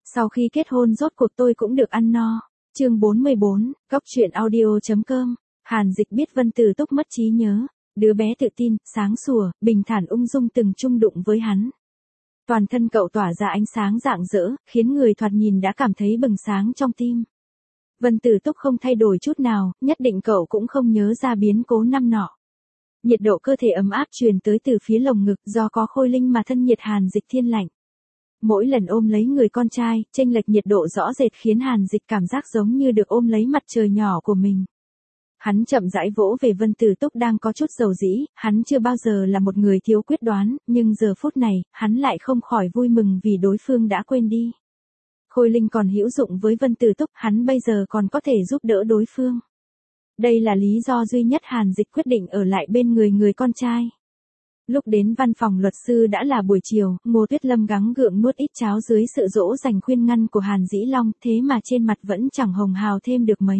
Sau khi kết hôn rốt cuộc tôi cũng được ăn no. Chương 44, Góc truyện audio.com. Hàn Dịch biết Vân Tử Túc mất trí nhớ, đứa bé tự tin, sáng sủa, bình thản ung dung từng chung đụng với hắn. Toàn thân cậu tỏa ra ánh sáng rạng rỡ, khiến người thoạt nhìn đã cảm thấy bừng sáng trong tim. Vân Tử Túc không thay đổi chút nào, nhất định cậu cũng không nhớ ra biến cố năm nọ. Nhiệt độ cơ thể ấm áp truyền tới từ phía lồng ngực, do có Khôi Linh mà thân nhiệt Hàn Dịch thiên lạnh. Mỗi lần ôm lấy người con trai, chênh lệch nhiệt độ rõ rệt khiến Hàn Dịch cảm giác giống như được ôm lấy mặt trời nhỏ của mình. Hắn chậm rãi vỗ về Vân Tử Túc đang có chút dầu dĩ, hắn chưa bao giờ là một người thiếu quyết đoán, nhưng giờ phút này, hắn lại không khỏi vui mừng vì đối phương đã quên đi. Khôi Linh còn hữu dụng với Vân Tử Túc, hắn bây giờ còn có thể giúp đỡ đối phương. Đây là lý do duy nhất Hàn Dịch quyết định ở lại bên người con trai. Lúc đến văn phòng luật sư đã là buổi chiều, Ngô Tuyết Lâm gắng gượng nuốt ít cháo dưới sự dỗ dành khuyên ngăn của Hàn Dĩ Long, thế mà trên mặt vẫn chẳng hồng hào thêm được mấy.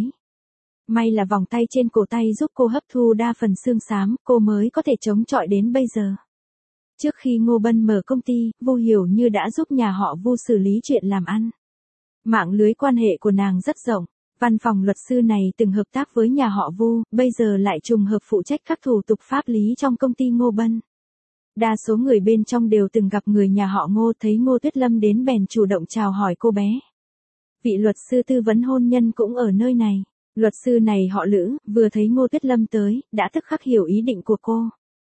May là vòng tay trên cổ tay giúp cô hấp thu đa phần xương xám, cô mới có thể chống chọi đến bây giờ. Trước khi Ngô Bân mở công ty, Vu Hiểu Như đã giúp nhà họ Vu xử lý chuyện làm ăn. Mạng lưới quan hệ của nàng rất rộng. Văn phòng luật sư này từng hợp tác với nhà họ Vu, bây giờ lại trùng hợp phụ trách các thủ tục pháp lý trong công ty Ngô Bân. Đa số người bên trong đều từng gặp người nhà họ Ngô, thấy Ngô Tuyết Lâm đến bèn chủ động chào hỏi cô bé. Vị luật sư tư vấn hôn nhân cũng ở nơi này. Luật sư này họ Lữ, vừa thấy Ngô Tuyết Lâm tới, đã tức khắc hiểu ý định của cô.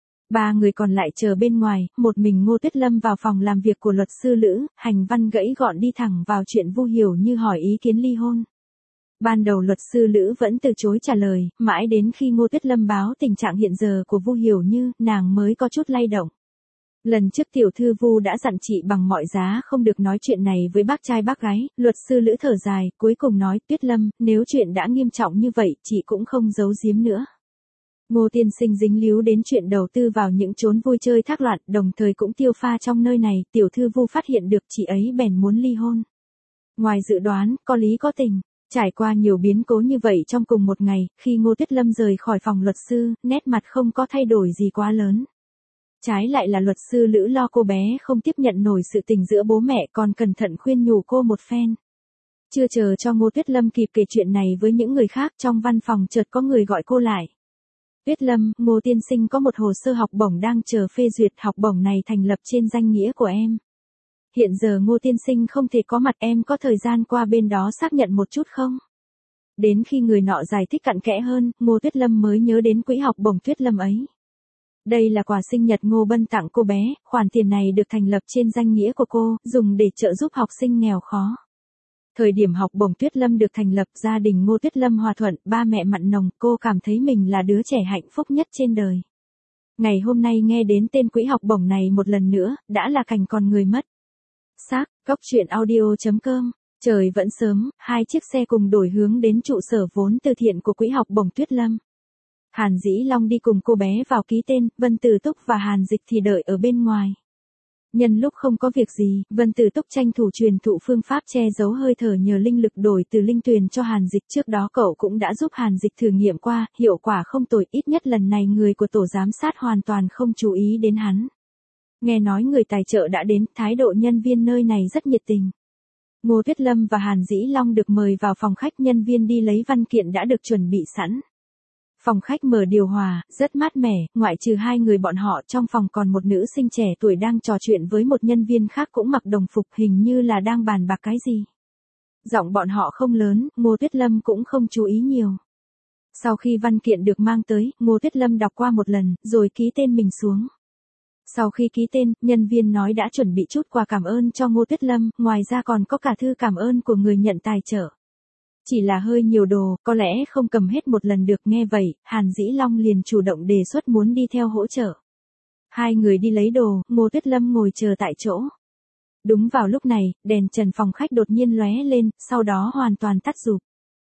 Ba người còn lại chờ bên ngoài, một mình Ngô Tuyết Lâm vào phòng làm việc của luật sư Lữ, hành văn gãy gọn đi thẳng vào chuyện Vu Hiểu Như hỏi ý kiến ly hôn. Ban đầu luật sư Lữ vẫn từ chối trả lời, mãi đến khi Ngô Tuyết Lâm báo tình trạng hiện giờ của Vu Hiểu Như, nàng mới có chút lay động. Lần trước tiểu thư Vu đã dặn chị bằng mọi giá không được nói chuyện này với bác trai bác gái, luật sư Lữ thở dài, cuối cùng nói, Tuyết Lâm, nếu chuyện đã nghiêm trọng như vậy, chị cũng không giấu giếm nữa. Ngô tiên sinh dính líu đến chuyện đầu tư vào những chốn vui chơi thác loạn, đồng thời cũng tiêu pha trong nơi này, tiểu thư Vu phát hiện được chị ấy bèn muốn ly hôn. Ngoài dự đoán, có lý có tình. Trải qua nhiều biến cố như vậy trong cùng một ngày, khi Ngô Tuyết Lâm rời khỏi phòng luật sư, nét mặt không có thay đổi gì quá lớn. Trái lại là luật sư Lữ lo cô bé không tiếp nhận nổi sự tình giữa bố mẹ, còn cẩn thận khuyên nhủ cô một phen. Chưa chờ cho Ngô Tuyết Lâm kịp kể chuyện này với những người khác, trong văn phòng chợt có người gọi cô lại. Tuyết Lâm, Ngô tiên sinh có một hồ sơ học bổng đang chờ phê duyệt, học bổng này thành lập trên danh nghĩa của em. Hiện giờ Ngô tiên sinh không thể có mặt, em có thời gian qua bên đó xác nhận một chút không? Đến khi người nọ giải thích cặn kẽ hơn, Ngô Tuyết Lâm mới nhớ đến quỹ học bổng Tuyết Lâm ấy. Đây là quà sinh nhật Ngô Bân tặng cô bé, khoản tiền này được thành lập trên danh nghĩa của cô, dùng để trợ giúp học sinh nghèo khó. Thời điểm học bổng Tuyết Lâm được thành lập, gia đình Ngô Tuyết Lâm hòa thuận, ba mẹ mặn nồng, cô cảm thấy mình là đứa trẻ hạnh phúc nhất trên đời. Ngày hôm nay nghe đến tên quỹ học bổng này một lần nữa, đã là cảnh còn người mất. Xác, Góc truyện audio.com. Trời vẫn sớm, hai chiếc xe cùng đổi hướng đến trụ sở vốn từ thiện của quỹ học bổng Tuyết Lâm. Hàn Dĩ Long đi cùng cô bé vào ký tên, Vân Tử Túc và Hàn Dịch thì đợi ở bên ngoài. Nhân lúc không có việc gì, Vân Tử Túc tranh thủ truyền thụ phương pháp che giấu hơi thở nhờ linh lực đổi từ linh tuyền cho Hàn Dịch, trước đó cậu cũng đã giúp Hàn Dịch thử nghiệm qua, hiệu quả không tồi, ít nhất lần này người của tổ giám sát hoàn toàn không chú ý đến hắn. Nghe nói người tài trợ đã đến, thái độ nhân viên nơi này rất nhiệt tình. Ngô Tuyết Lâm và Hàn Dĩ Long được mời vào phòng khách, nhân viên đi lấy văn kiện đã được chuẩn bị sẵn. Phòng khách mở điều hòa, rất mát mẻ, ngoại trừ hai người bọn họ, trong phòng còn một nữ sinh trẻ tuổi đang trò chuyện với một nhân viên khác cũng mặc đồng phục, hình như là đang bàn bạc cái gì. Giọng bọn họ không lớn, Ngô Tuyết Lâm cũng không chú ý nhiều. Sau khi văn kiện được mang tới, Ngô Tuyết Lâm đọc qua một lần, rồi ký tên mình xuống. Sau khi ký tên, nhân viên nói đã chuẩn bị chút quà cảm ơn cho Ngô Tuyết Lâm, ngoài ra còn có cả thư cảm ơn của người nhận tài trợ. Chỉ là hơi nhiều đồ, có lẽ không cầm hết một lần được, nghe vậy, Hàn Dĩ Long liền chủ động đề xuất muốn đi theo hỗ trợ. Hai người đi lấy đồ, Ngô Tuyết Lâm ngồi chờ tại chỗ. Đúng vào lúc này, đèn trần phòng khách đột nhiên lóe lên, sau đó hoàn toàn tắt rụp.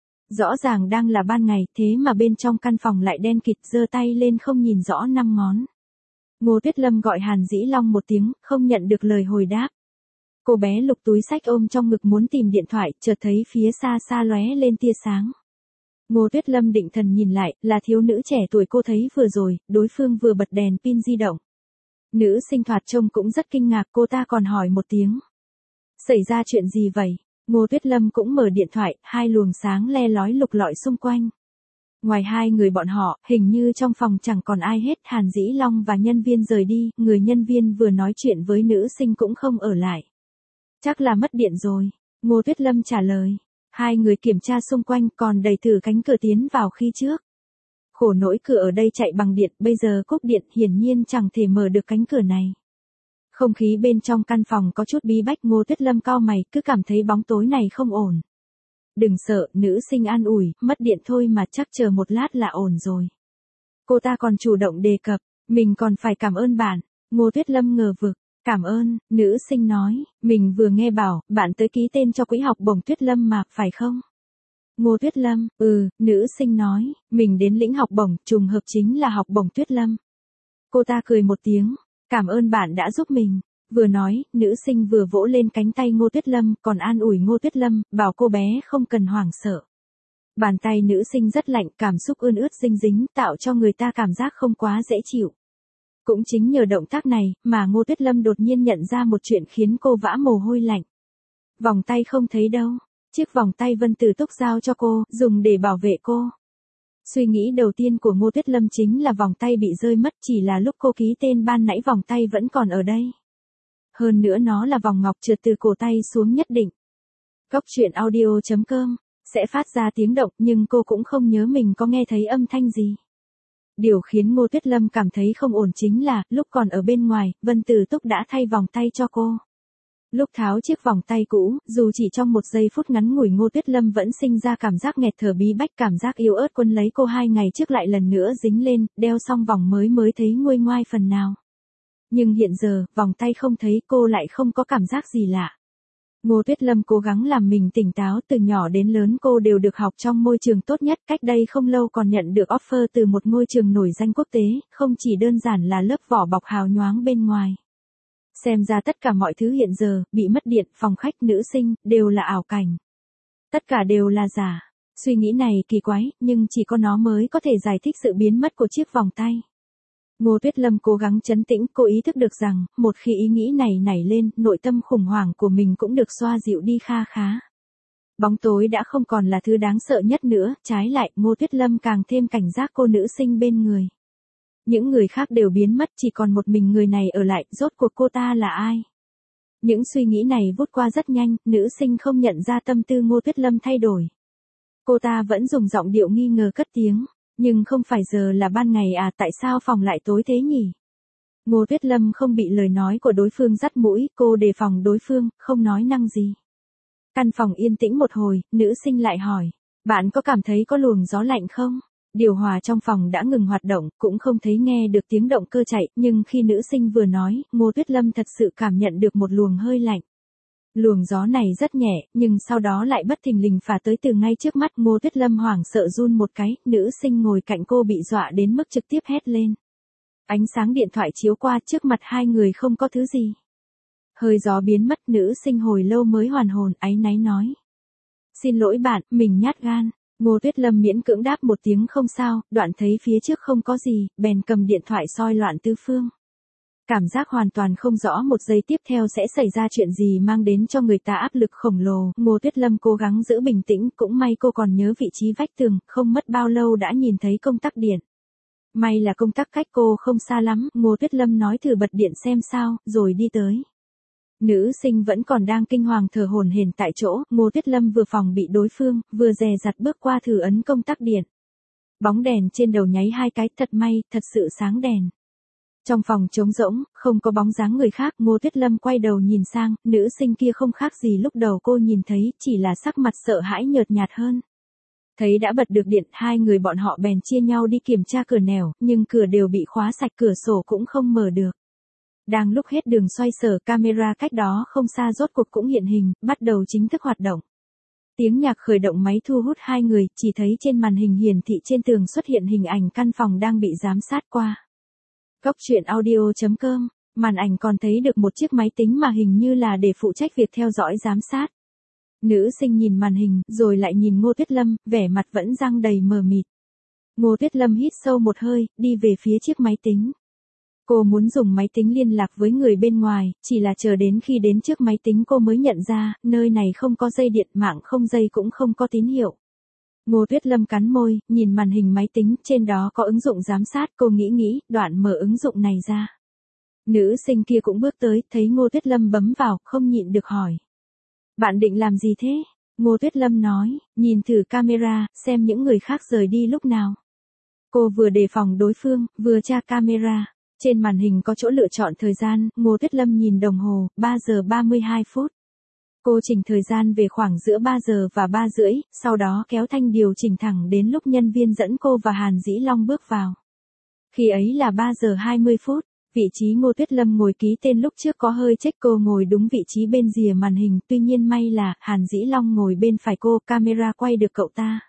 Rõ ràng đang là ban ngày, thế mà bên trong căn phòng lại đen kịt, giơ tay lên không nhìn rõ năm ngón. Ngô Tuyết Lâm gọi Hàn Dĩ Long một tiếng, không nhận được lời hồi đáp. Cô bé lục túi xách ôm trong ngực muốn tìm điện thoại, chợt thấy phía xa xa lóe lên tia sáng. Ngô Tuyết Lâm định thần nhìn lại, là thiếu nữ trẻ tuổi cô thấy vừa rồi, đối phương vừa bật đèn pin di động. Nữ sinh thoạt trông cũng rất kinh ngạc, cô ta còn hỏi một tiếng. Xảy ra chuyện gì vậy? Ngô Tuyết Lâm cũng mở điện thoại, hai luồng sáng le lói lục lọi xung quanh. Ngoài hai người bọn họ, hình như trong phòng chẳng còn ai hết. Hàn Dĩ Long và nhân viên rời đi, người nhân viên vừa nói chuyện với nữ sinh cũng không ở lại. Chắc là mất điện rồi. Ngô Tuyết Lâm trả lời. Hai người kiểm tra xung quanh còn đẩy thử cánh cửa tiến vào khi trước. Khổ nỗi cửa ở đây chạy bằng điện, bây giờ cúp điện hiển nhiên chẳng thể mở được cánh cửa này. Không khí bên trong căn phòng có chút bí bách. Ngô Tuyết Lâm cau mày, cứ cảm thấy bóng tối này không ổn. Đừng sợ, nữ sinh an ủi, mất điện thôi mà, chắc chờ một lát là ổn rồi. Cô ta còn chủ động đề cập, mình còn phải cảm ơn bạn. Ngô Tuyết Lâm ngờ vực, cảm ơn, nữ sinh nói, mình vừa nghe bảo, bạn tới ký tên cho quỹ học bổng Tuyết Lâm mà, phải không? Ngô Tuyết Lâm, nữ sinh nói, mình đến lĩnh học bổng, trùng hợp chính là học bổng Tuyết Lâm. Cô ta cười một tiếng, cảm ơn bạn đã giúp mình. Vừa nói, nữ sinh vừa vỗ lên cánh tay Ngô Tuyết Lâm, còn an ủi Ngô Tuyết Lâm, bảo cô bé không cần hoảng sợ. Bàn tay nữ sinh rất lạnh, cảm xúc ươn ướt dinh dính, tạo cho người ta cảm giác không quá dễ chịu. Cũng chính nhờ động tác này, mà Ngô Tuyết Lâm đột nhiên nhận ra một chuyện khiến cô vã mồ hôi lạnh. Vòng tay không thấy đâu. Chiếc vòng tay Vân Tử Túc giao cho cô, dùng để bảo vệ cô. Suy nghĩ đầu tiên của Ngô Tuyết Lâm chính là vòng tay bị rơi mất, chỉ là lúc cô ký tên ban nãy vòng tay vẫn còn ở đây. Hơn nữa nó là vòng ngọc trượt từ cổ tay xuống nhất định. Góc truyện audio.com sẽ phát ra tiếng động, nhưng cô cũng không nhớ mình có nghe thấy âm thanh gì. Điều khiến Ngô Tuyết Lâm cảm thấy không ổn chính là, lúc còn ở bên ngoài, Vân Tử Túc đã thay vòng tay cho cô. Lúc tháo chiếc vòng tay cũ, dù chỉ trong một giây phút ngắn ngủi, Ngô Tuyết Lâm vẫn sinh ra cảm giác nghẹt thở bí bách, cảm giác yếu ớt quấn lấy cô 2 ngày trước lại lần nữa dính lên, đeo xong vòng mới thấy nguôi ngoai phần nào. Nhưng hiện giờ, vòng tay không thấy, cô lại không có cảm giác gì lạ. Ngô Tuyết Lâm cố gắng làm mình tỉnh táo, từ nhỏ đến lớn cô đều được học trong môi trường tốt nhất, cách đây không lâu còn nhận được offer từ một ngôi trường nổi danh quốc tế, không chỉ đơn giản là lớp vỏ bọc hào nhoáng bên ngoài. Xem ra tất cả mọi thứ hiện giờ, bị mất điện, phòng khách, nữ sinh, đều là ảo cảnh. Tất cả đều là giả. Suy nghĩ này kỳ quái, nhưng chỉ có nó mới có thể giải thích sự biến mất của chiếc vòng tay. Ngô Tuyết Lâm cố gắng trấn tĩnh, cô ý thức được rằng, một khi ý nghĩ này nảy lên, nội tâm khủng hoảng của mình cũng được xoa dịu đi kha khá. Bóng tối đã không còn là thứ đáng sợ nhất nữa, trái lại, Ngô Tuyết Lâm càng thêm cảnh giác cô nữ sinh bên người. Những người khác đều biến mất, chỉ còn một mình người này ở lại, rốt cuộc cô ta là ai? Những suy nghĩ này vút qua rất nhanh, nữ sinh không nhận ra tâm tư Ngô Tuyết Lâm thay đổi. Cô ta vẫn dùng giọng điệu nghi ngờ cất tiếng, nhưng không phải giờ là ban ngày à, tại sao phòng lại tối thế nhỉ? Ngô Tuyết Lâm không bị lời nói của đối phương dắt mũi, cô đề phòng đối phương, không nói năng gì. Căn phòng yên tĩnh một hồi, nữ sinh lại hỏi, bạn có cảm thấy có luồng gió lạnh không? Điều hòa trong phòng đã ngừng hoạt động, cũng không thấy nghe được tiếng động cơ chạy, nhưng khi nữ sinh vừa nói, Ngô Tuyết Lâm thật sự cảm nhận được một luồng hơi lạnh. Luồng gió này rất nhẹ, nhưng sau đó lại bất thình lình phả tới từ ngay trước mắt. Ngô Tuyết Lâm hoảng sợ run một cái, nữ sinh ngồi cạnh cô bị dọa đến mức trực tiếp hét lên. Ánh sáng điện thoại chiếu qua, trước mặt hai người không có thứ gì. Hơi gió biến mất, nữ sinh hồi lâu mới hoàn hồn, áy náy nói. Xin lỗi bạn, mình nhát gan. Ngô Tuyết Lâm miễn cưỡng đáp một tiếng không sao, đoạn thấy phía trước không có gì, bèn cầm điện thoại soi loạn tứ phương. Cảm giác hoàn toàn không rõ một giây tiếp theo sẽ xảy ra chuyện gì mang đến cho người ta áp lực khổng lồ. Ngô Tuyết Lâm cố gắng giữ bình tĩnh, cũng may cô còn nhớ vị trí vách tường, không mất bao lâu đã nhìn thấy công tắc điện. May là công tắc cách cô không xa lắm, Ngô Tuyết Lâm nói thử bật điện xem sao, rồi đi tới. Nữ sinh vẫn còn đang kinh hoàng thở hổn hển tại chỗ, Ngô Tuyết Lâm vừa phòng bị đối phương, vừa dè dặt bước qua thử ấn công tắc điện. Bóng đèn trên đầu nháy 2 cái, thật may, thật sự sáng đèn. Trong phòng trống rỗng, không có bóng dáng người khác, Ngô Tuyết Lâm quay đầu nhìn sang, nữ sinh kia không khác gì lúc đầu cô nhìn thấy, chỉ là sắc mặt sợ hãi nhợt nhạt hơn. Thấy đã bật được điện, hai người bọn họ bèn chia nhau đi kiểm tra cửa nẻo, nhưng cửa đều bị khóa sạch, cửa sổ cũng không mở được. Đang lúc hết đường xoay sở, camera cách đó không xa rốt cuộc cũng hiện hình, bắt đầu chính thức hoạt động. Tiếng nhạc khởi động máy thu hút hai người, chỉ thấy trên màn hình hiển thị trên tường xuất hiện hình ảnh căn phòng đang bị giám sát qua. Góc truyện audio.com, màn ảnh còn thấy được một chiếc máy tính mà hình như là để phụ trách việc theo dõi giám sát. Nữ sinh nhìn màn hình, rồi lại nhìn Ngô Tuyết Lâm, vẻ mặt vẫn răng đầy mờ mịt. Ngô Tuyết Lâm hít sâu một hơi, đi về phía chiếc máy tính. Cô muốn dùng máy tính liên lạc với người bên ngoài, chỉ là chờ đến khi đến trước máy tính cô mới nhận ra, nơi này không có dây điện, mạng không dây cũng không có tín hiệu. Ngô Tuyết Lâm cắn môi, nhìn màn hình máy tính, trên đó có ứng dụng giám sát, cô nghĩ, đoạn mở ứng dụng này ra. Nữ sinh kia cũng bước tới, thấy Ngô Tuyết Lâm bấm vào, không nhịn được hỏi. Bạn định làm gì thế? Ngô Tuyết Lâm nói, nhìn thử camera, xem những người khác rời đi lúc nào. Cô vừa đề phòng đối phương, vừa tra camera. Trên màn hình có chỗ lựa chọn thời gian, Ngô Tuyết Lâm nhìn đồng hồ, 3 giờ 32 phút. Cô chỉnh thời gian về khoảng giữa 3 giờ và 3 rưỡi, sau đó kéo thanh điều chỉnh thẳng đến lúc nhân viên dẫn cô và Hàn Dĩ Long bước vào. Khi ấy là 3 giờ 20 phút, vị trí Ngô Tuyết Lâm ngồi ký tên lúc trước có hơi chếch, cô ngồi đúng vị trí bên rìa màn hình, tuy nhiên may là Hàn Dĩ Long ngồi bên phải cô, camera quay được cậu ta.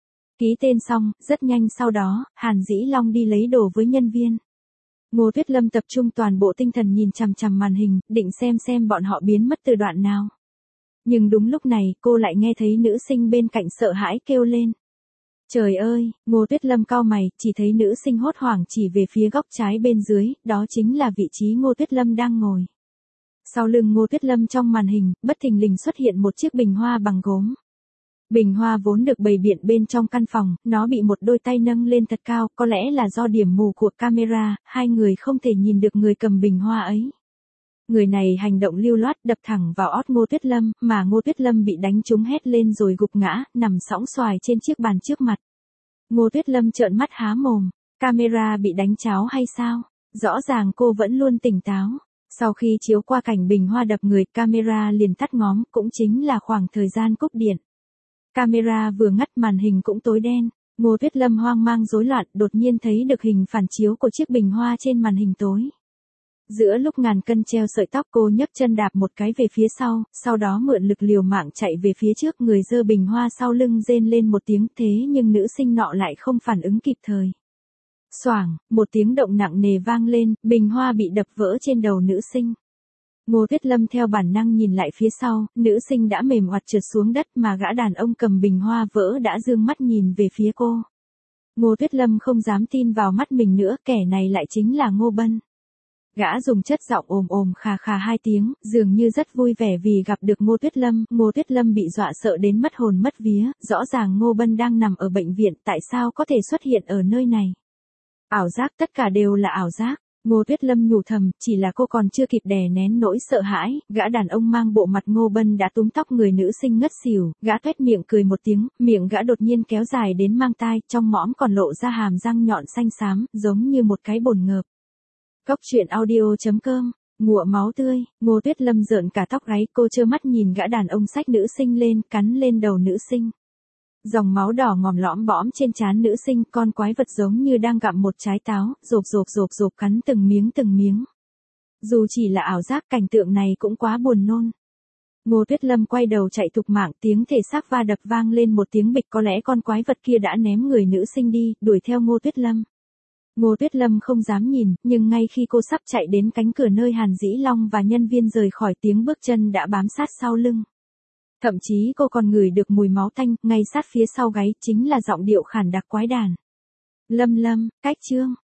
Ký tên xong, rất nhanh sau đó, Hàn Dĩ Long đi lấy đồ với nhân viên. Ngô Tuyết Lâm tập trung toàn bộ tinh thần nhìn chằm chằm màn hình, định xem bọn họ biến mất từ đoạn nào. Nhưng đúng lúc này, cô lại nghe thấy nữ sinh bên cạnh sợ hãi kêu lên. Trời ơi, Ngô Tuyết Lâm cau mày, chỉ thấy nữ sinh hốt hoảng chỉ về phía góc trái bên dưới, đó chính là vị trí Ngô Tuyết Lâm đang ngồi. Sau lưng Ngô Tuyết Lâm trong màn hình, bất thình lình xuất hiện một chiếc bình hoa bằng gốm. Bình hoa vốn được bày biện bên trong căn phòng, nó bị một đôi tay nâng lên thật cao, có lẽ là do điểm mù của camera, hai người không thể nhìn được người cầm bình hoa ấy. Người này hành động lưu loát đập thẳng vào ót Ngô Tuyết Lâm, mà Ngô Tuyết Lâm bị đánh trúng hét lên rồi gục ngã, nằm sõng xoài trên chiếc bàn trước mặt. Ngô Tuyết Lâm trợn mắt há mồm, camera bị đánh cháo hay sao? Rõ ràng cô vẫn luôn tỉnh táo. Sau khi chiếu qua cảnh bình hoa đập người, camera liền tắt ngóm, cũng chính là khoảng thời gian cúp điện. Camera vừa ngắt màn hình cũng tối đen, Ngô Tuyết Lâm hoang mang rối loạn, đột nhiên thấy được hình phản chiếu của chiếc bình hoa trên màn hình tối. Giữa lúc ngàn cân treo sợi tóc, cô nhấc chân đạp một cái về phía sau đó mượn lực liều mạng chạy về phía trước, người giơ bình hoa sau lưng rên lên một tiếng, thế nhưng nữ sinh nọ lại không phản ứng kịp thời. Xoảng, một tiếng động nặng nề vang lên, bình hoa bị đập vỡ trên đầu nữ sinh. Ngô Tuyết Lâm theo bản năng nhìn lại phía sau, nữ sinh đã mềm oặt trượt xuống đất mà gã đàn ông cầm bình hoa vỡ đã dương mắt nhìn về phía cô. Ngô Tuyết Lâm không dám tin vào mắt mình nữa, kẻ này lại chính là Ngô Bân. Gã dùng chất giọng ồm khà khà hai tiếng, dường như rất vui vẻ vì gặp được Ngô Tuyết Lâm. Ngô Tuyết Lâm bị dọa sợ đến mất hồn mất vía, rõ ràng Ngô Bân đang nằm ở bệnh viện, tại sao có thể xuất hiện ở nơi này? Ảo giác, tất cả đều là ảo giác. Ngô Tuyết Lâm nhủ thầm, chỉ là cô còn chưa kịp đè nén nỗi sợ hãi, gã đàn ông mang bộ mặt Ngô Bân đã túm tóc người nữ sinh ngất xỉu, gã toét miệng cười một tiếng, miệng gã đột nhiên kéo dài đến mang tai, trong mõm còn lộ ra hàm răng nhọn xanh xám, giống như một cái bồn ngợp. Cóc truyện audio.com, ngụa máu tươi, Ngô Tuyết Lâm rợn cả tóc gáy, cô trơ mắt nhìn gã đàn ông xách nữ sinh lên, cắn lên đầu nữ sinh. Dòng máu đỏ ngòm lõm bõm trên trán nữ sinh, con quái vật giống như đang gặm một trái táo, rộp cắn từng miếng. Dù chỉ là ảo giác, cảnh tượng này cũng quá buồn nôn. Ngô Tuyết Lâm quay đầu chạy thục mạng, tiếng thể xác va đập vang lên một tiếng bịch, có lẽ con quái vật kia đã ném người nữ sinh đi, đuổi theo Ngô Tuyết Lâm. Ngô Tuyết Lâm không dám nhìn, nhưng ngay khi cô sắp chạy đến cánh cửa nơi Hàn Dĩ Long và nhân viên rời khỏi, tiếng bước chân đã bám sát sau lưng. Thậm chí cô còn ngửi được mùi máu tanh, ngay sát phía sau gáy, chính là giọng điệu khản đặc quái đản. Lâm, cách Trương.